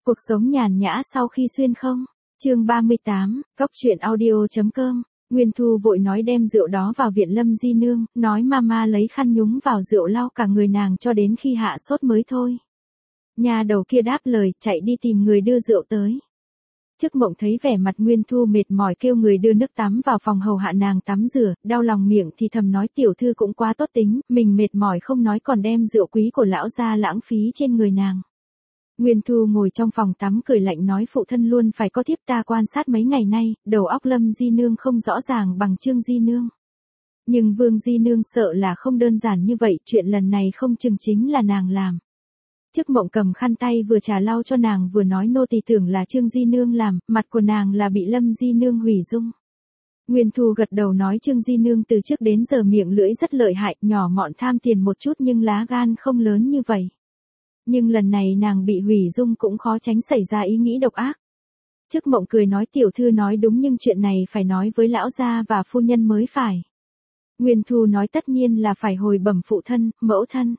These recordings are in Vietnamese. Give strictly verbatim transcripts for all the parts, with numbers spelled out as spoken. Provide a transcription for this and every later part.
Cuộc sống nhàn nhã sau khi xuyên không? Chương ba mươi tám, Cốc truyện audio.com. Nguyên Thu vội nói đem rượu đó vào viện Lâm Di Nương, nói mama lấy khăn nhúng vào rượu lau cả người nàng cho đến khi hạ sốt mới thôi. Nhà đầu kia đáp lời, chạy đi tìm người đưa rượu tới. Chức Mộng thấy vẻ mặt Nguyên Thu mệt mỏi kêu người đưa nước tắm vào phòng hầu hạ nàng tắm rửa, đau lòng miệng thì thầm nói tiểu thư cũng quá tốt tính, mình mệt mỏi không nói còn đem rượu quý của lão ra lãng phí trên người nàng. Nguyên Thu ngồi trong phòng tắm cười lạnh nói phụ thân luôn phải có thiếp ta quan sát mấy ngày nay, đầu óc Lâm Di Nương không rõ ràng bằng Trương Di Nương. Nhưng Vương Di Nương sợ là không đơn giản như vậy, chuyện lần này không chừng chính là nàng làm. Chức Mộng cầm khăn tay vừa trà lau cho nàng vừa nói nô tỳ tưởng là Trương Di Nương làm, mặt của nàng là bị Lâm Di Nương hủy dung. Nguyên Thu gật đầu nói Trương Di Nương từ trước đến giờ miệng lưỡi rất lợi hại, nhỏ mọn tham tiền một chút nhưng lá gan không lớn như vậy. Nhưng lần này nàng bị hủy dung cũng khó tránh xảy ra ý nghĩ độc ác. Chức Mộng cười nói tiểu thư nói đúng nhưng chuyện này phải nói với lão gia và phu nhân mới phải. Nguyên Thu nói tất nhiên là phải hồi bẩm phụ thân, mẫu thân.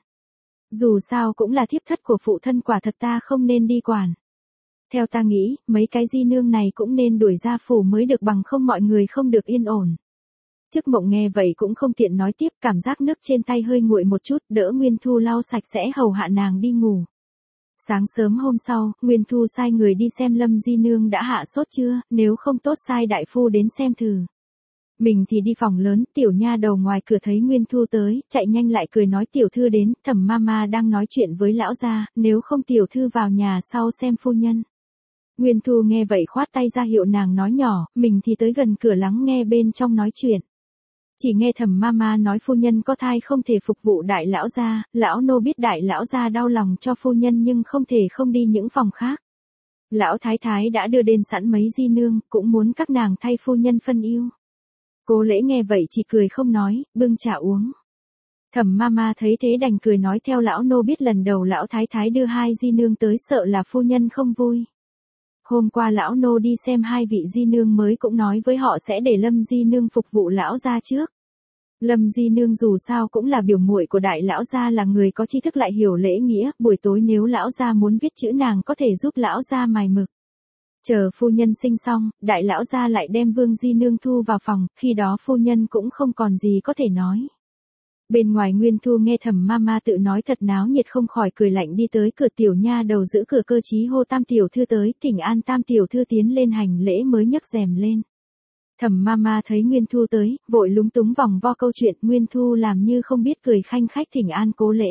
Dù sao cũng là thiếp thất của phụ thân quả thật ta không nên đi quản. Theo ta nghĩ, mấy cái Di Nương này cũng nên đuổi ra phủ mới được bằng không mọi người không được yên ổn. Chức Mộng nghe vậy cũng không tiện nói tiếp, cảm giác nước trên tay hơi nguội một chút, đỡ Nguyên Thu lau sạch sẽ hầu hạ nàng đi ngủ. Sáng sớm hôm sau, Nguyên Thu sai người đi xem Lâm Di Nương đã hạ sốt chưa, nếu không tốt sai đại phu đến xem thử. Mình thì đi phòng lớn, tiểu nha đầu ngoài cửa thấy Nguyên Thu tới, chạy nhanh lại cười nói tiểu thư đến, Thẩm mama đang nói chuyện với lão gia, nếu không tiểu thư vào nhà sau xem phu nhân. Nguyên Thu nghe vậy khoát tay ra hiệu nàng nói nhỏ, mình thì tới gần cửa lắng nghe bên trong nói chuyện. Chỉ nghe Thẩm mama nói phu nhân có thai không thể phục vụ đại lão gia, lão nô biết đại lão gia đau lòng cho phu nhân nhưng không thể không đi những phòng khác. Lão thái thái đã đưa đến sẵn mấy Di Nương, cũng muốn các nàng thay phu nhân phân ưu. Cố Lễ nghe vậy chỉ cười không nói, bưng trà uống. Thẩm mama thấy thế đành cười nói theo lão nô biết lần đầu lão thái thái đưa hai Di Nương tới sợ là phu nhân không vui. Hôm qua lão nô đi xem hai vị Di Nương mới cũng nói với họ sẽ để Lâm Di Nương phục vụ lão gia trước. Lâm Di Nương dù sao cũng là biểu muội của đại lão gia, là người có tri thức lại hiểu lễ nghĩa, buổi tối nếu lão gia muốn viết chữ nàng có thể giúp lão gia mài mực. Chờ phu nhân sinh xong, đại lão gia lại đem Vương Di Nương thu vào phòng, khi đó phu nhân cũng không còn gì có thể nói. Bên ngoài Nguyên Thu nghe Thẩm mama tự nói thật náo nhiệt không khỏi cười lạnh đi tới cửa, tiểu nha đầu giữ cửa cơ trí hô Tam tiểu thư tới, thỉnh an Tam tiểu thư tiến lên hành lễ mới nhấc rèm lên. Thẩm mama thấy Nguyên Thu tới, vội lúng túng vòng vo câu chuyện, Nguyên Thu làm như không biết cười khanh khách thỉnh an Cố Lễ.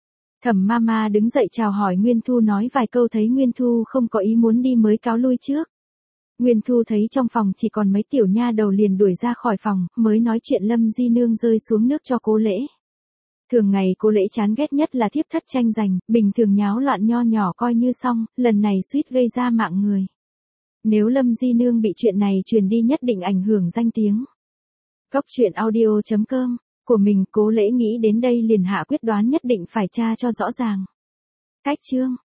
Thẩm mama đứng dậy chào hỏi Nguyên Thu nói vài câu thấy Nguyên Thu không có ý muốn đi mới cáo lui trước. Nguyên Thu thấy trong phòng chỉ còn mấy tiểu nha đầu liền đuổi ra khỏi phòng, mới nói chuyện Lâm Di Nương rơi xuống nước cho Cố Lễ. Thường ngày Cố Lễ chán ghét nhất là thiếp thất tranh giành, bình thường nháo loạn nho nhỏ coi như xong, lần này suýt gây ra mạng người. Nếu Lâm Di Nương bị chuyện này truyền đi nhất định ảnh hưởng danh tiếng. Cốc truyện audio.com, của mình Cố Lễ nghĩ đến đây liền hạ quyết đoán nhất định phải tra cho rõ ràng. Cách chương